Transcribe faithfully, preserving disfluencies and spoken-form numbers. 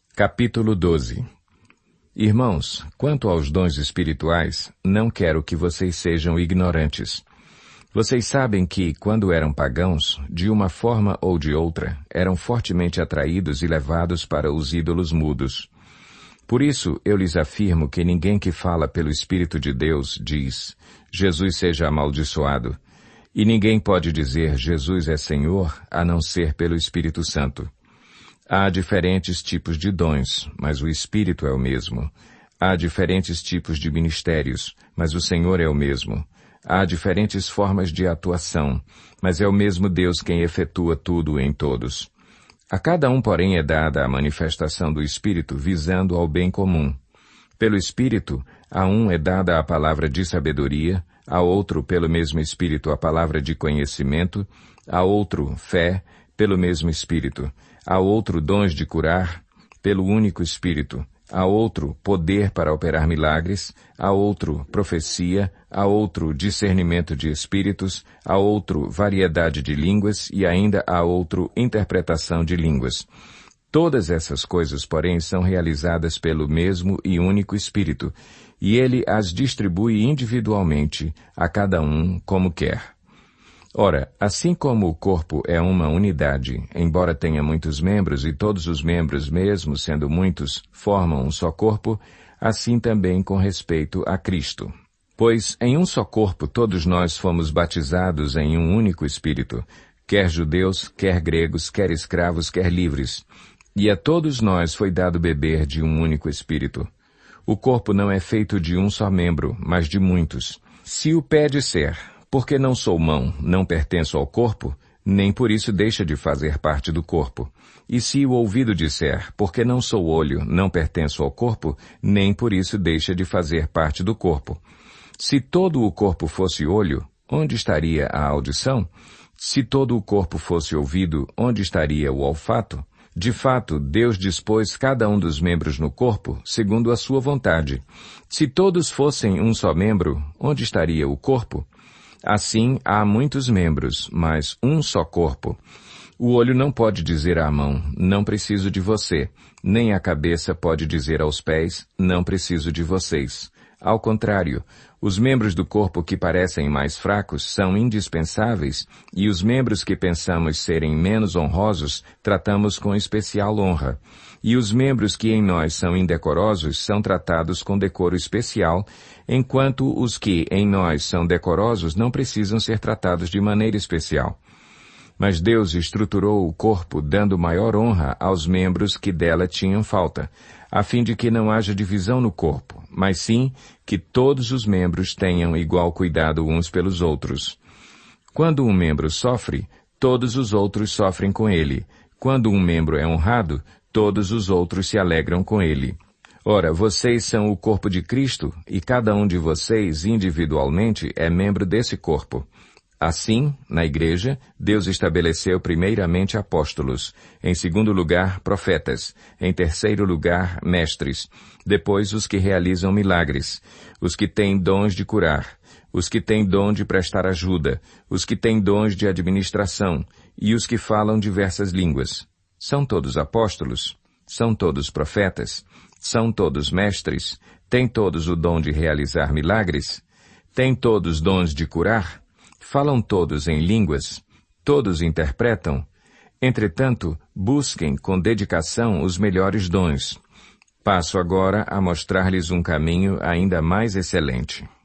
Capítulo doze. Irmãos, quanto aos dons espirituais, não quero que vocês sejam ignorantes. Vocês sabem que, quando eram pagãos, de uma forma ou de outra, eram fortemente atraídos e levados para os ídolos mudos. Por isso, eu lhes afirmo que ninguém que fala pelo Espírito de Deus diz, Jesus seja amaldiçoado. E ninguém pode dizer, Jesus é Senhor, a não ser pelo Espírito Santo. Há diferentes tipos de dons, mas o Espírito é o mesmo. Há diferentes tipos de ministérios, mas o Senhor é o mesmo. Há diferentes formas de atuação, mas é o mesmo Deus quem efetua tudo em todos. A cada um, porém, é dada a manifestação do Espírito visando ao bem comum. Pelo Espírito, a um é dada a palavra de sabedoria, a outro, pelo mesmo Espírito, a palavra de conhecimento, a outro, fé, pelo mesmo Espírito, a outro, dons de curar, pelo único Espírito, a outro, poder para operar milagres, a outro, profecia, a outro, discernimento de espíritos, a outro, variedade de línguas e ainda a outro, interpretação de línguas. Todas essas coisas, porém, são realizadas pelo mesmo e único Espírito, e ele as distribui individualmente a cada um como quer. Ora, assim como o corpo é uma unidade, embora tenha muitos membros e todos os membros, mesmo sendo muitos, formam um só corpo, assim também com respeito a Cristo. Pois em um só corpo todos nós fomos batizados em um único Espírito, quer judeus, quer gregos, quer escravos, quer livres. E a todos nós foi dado beber de um único Espírito. O corpo não é feito de um só membro, mas de muitos. Se o pé disser, porque não sou mão, não pertenço ao corpo, nem por isso deixa de fazer parte do corpo. E se o ouvido disser, porque não sou olho, não pertenço ao corpo, nem por isso deixa de fazer parte do corpo. Se todo o corpo fosse olho, onde estaria a audição? Se todo o corpo fosse ouvido, onde estaria o olfato? De fato, Deus dispôs cada um dos membros no corpo, segundo a sua vontade. Se todos fossem um só membro, onde estaria o corpo? Assim, há muitos membros, mas um só corpo. O olho não pode dizer à mão, não preciso de você, nem a cabeça pode dizer aos pés, não preciso de vocês. Ao contrário, os membros do corpo que parecem mais fracos são indispensáveis, e os membros que pensamos serem menos honrosos tratamos com especial honra. E os membros que em nós são indecorosos são tratados com decoro especial, enquanto os que em nós são decorosos não precisam ser tratados de maneira especial. Mas Deus estruturou o corpo dando maior honra aos membros que dela tinham falta, a fim de que não haja divisão no corpo, mas sim que todos os membros tenham igual cuidado uns pelos outros. Quando um membro sofre, todos os outros sofrem com ele. Quando um membro é honrado, todos os outros se alegram com ele. Ora, vocês são o corpo de Cristo, e cada um de vocês, individualmente, é membro desse corpo. Assim, na Igreja, Deus estabeleceu primeiramente apóstolos, em segundo lugar, profetas, em terceiro lugar, mestres, depois os que realizam milagres, os que têm dons de curar, os que têm dom de prestar ajuda, os que têm dons de administração e os que falam diversas línguas. São todos apóstolos? São todos profetas? São todos mestres? Têm todos o dom de realizar milagres? Têm todos dons de curar? Falam todos em línguas? Todos interpretam? Entretanto, busquem com dedicação os melhores dons. Passo agora a mostrar-lhes um caminho ainda mais excelente.